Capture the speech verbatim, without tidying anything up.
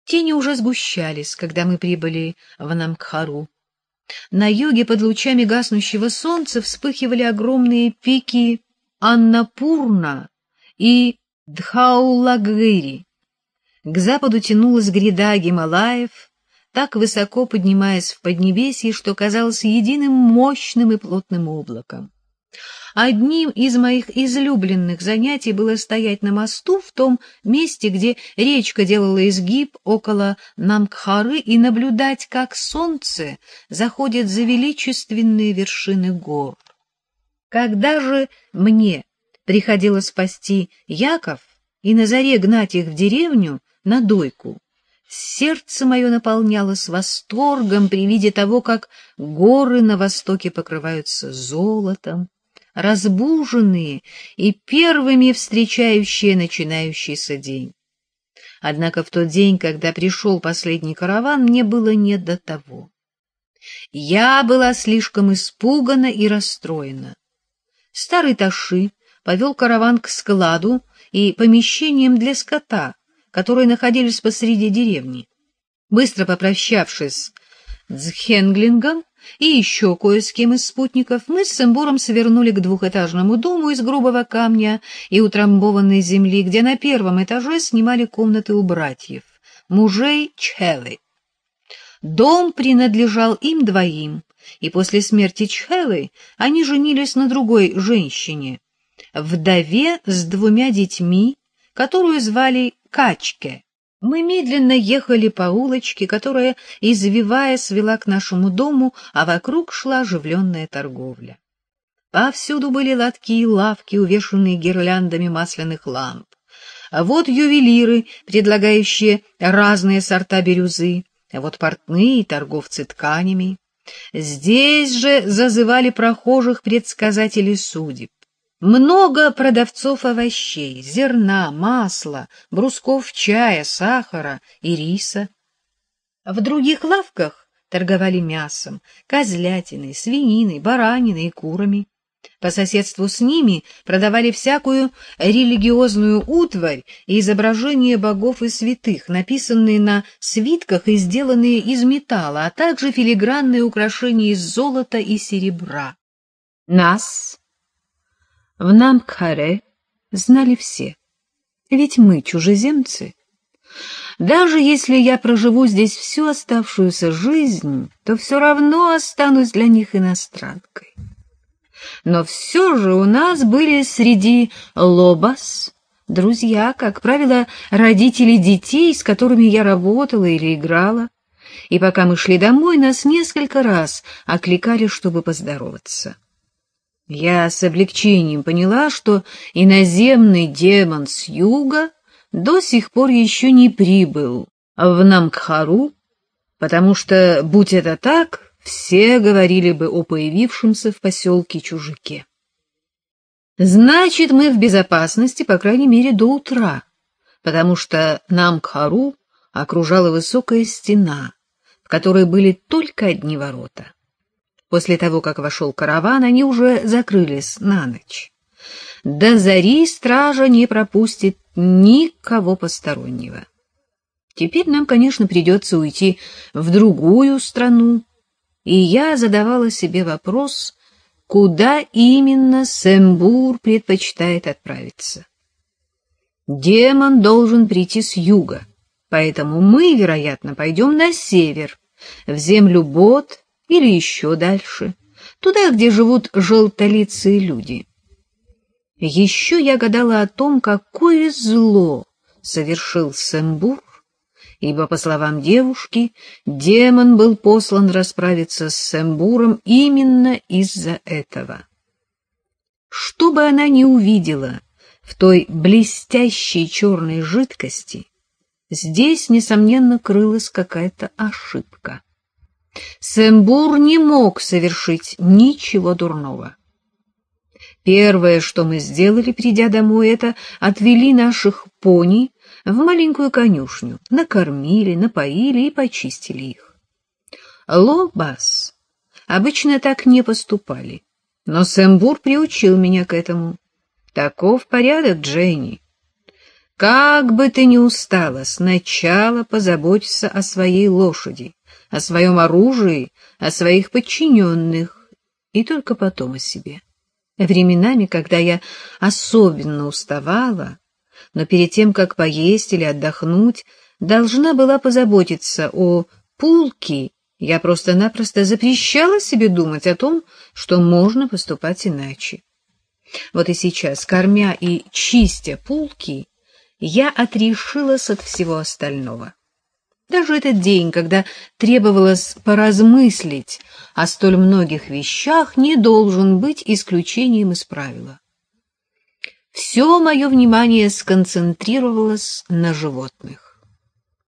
Тени уже сгущались, когда мы прибыли в Намкхару. На юге под лучами гаснущего солнца вспыхивали огромные пики Аннапурна и Дхаулагири. К западу тянулась гряда Гималаев, так высоко поднимаясь в поднебесье, что казалось единым мощным и плотным облаком. Одним из моих излюбленных занятий было стоять на мосту в том месте, где речка делала изгиб около Намкхары, и наблюдать, как солнце заходит за величественные вершины гор. Когда же мне приходилось спасти Яков и на заре гнать их в деревню на дойку, сердце мое наполнялось восторгом при виде того, как горы на востоке покрываются золотом, разбуженные и первыми встречающие начинающийся день. Однако в тот день, когда пришел последний караван, мне было не до того. Я была слишком испугана и расстроена. Старый Таши повел караван к складу и помещениям для скота, которые находились посреди деревни. Быстро попрощавшись с Хенглингом и еще кое с кем из спутников, мы с Сембуром свернули к двухэтажному дому из грубого камня и утрамбованной земли, где на первом этаже снимали комнаты у братьев, мужей Чхелы. Дом принадлежал им двоим, и после смерти Чхелы они женились на другой женщине, вдове с двумя детьми, которую звали Качке. Мы медленно ехали по улочке, которая, извиваясь, вела к нашему дому, а вокруг шла оживленная торговля. Повсюду были лотки и лавки, увешанные гирляндами масляных ламп. А вот ювелиры, предлагающие разные сорта бирюзы, а вот портные и торговцы тканями. Здесь же зазывали прохожих предсказатели судеб. Много продавцов овощей, зерна, масла, брусков чая, сахара и риса. В других лавках торговали мясом, козлятиной, свининой, бараниной и курами. По соседству с ними продавали всякую религиозную утварь и изображения богов и святых, написанные на свитках и сделанные из металла, а также филигранные украшения из золота и серебра. Нас в Намкхаре знали все, ведь мы чужеземцы. Даже если я проживу здесь всю оставшуюся жизнь, то все равно останусь для них иностранкой. Но все же у нас были среди лобас друзья, как правило, родители детей, с которыми я работала или играла, и пока мы шли домой, нас несколько раз окликали, чтобы поздороваться. Я с облегчением поняла, что иноземный демон с юга до сих пор еще не прибыл в Намкхару, потому что, будь это так, все говорили бы о появившемся в поселке чужаке. Значит, мы в безопасности, по крайней мере, до утра, потому что Намкхару окружала высокая стена, в которой были только одни ворота. После того, как вошел караван, они уже закрылись на ночь. До зари стража не пропустит никого постороннего. Теперь нам, конечно, придется уйти в другую страну, и я задавала себе вопрос, куда именно Сембур предпочитает отправиться. Демон должен прийти с юга, поэтому мы, вероятно, пойдем на север, в землю Бот, или еще дальше, туда, где живут желтолицые люди. Еще я гадала о том, какое зло совершил Сембур, ибо, по словам девушки, демон был послан расправиться с Сембуром именно из-за этого. Что бы она ни увидела в той блестящей черной жидкости, здесь, несомненно, крылась какая-то ошибка. Сембур не мог совершить ничего дурного. Первое, что мы сделали, придя домой, это отвели наших пони в маленькую конюшню, накормили, напоили и почистили их. Лобас обычно так не поступали, но Сембур приучил меня к этому. Таков порядок, Дженни. Как бы ты ни устала, сначала позаботься о своей лошади, о своем оружии, о своих подчиненных, и только потом о себе. Временами, когда я особенно уставала, но перед тем, как поесть или отдохнуть, должна была позаботиться о Пулке, я просто-напросто запрещала себе думать о том, что можно поступать иначе. Вот и сейчас, кормя и чистя Пулки, я отрешилась от всего остального. Даже этот день, когда требовалось поразмыслить о столь многих вещах, не должен быть исключением из правила. Все мое внимание сконцентрировалось на животных.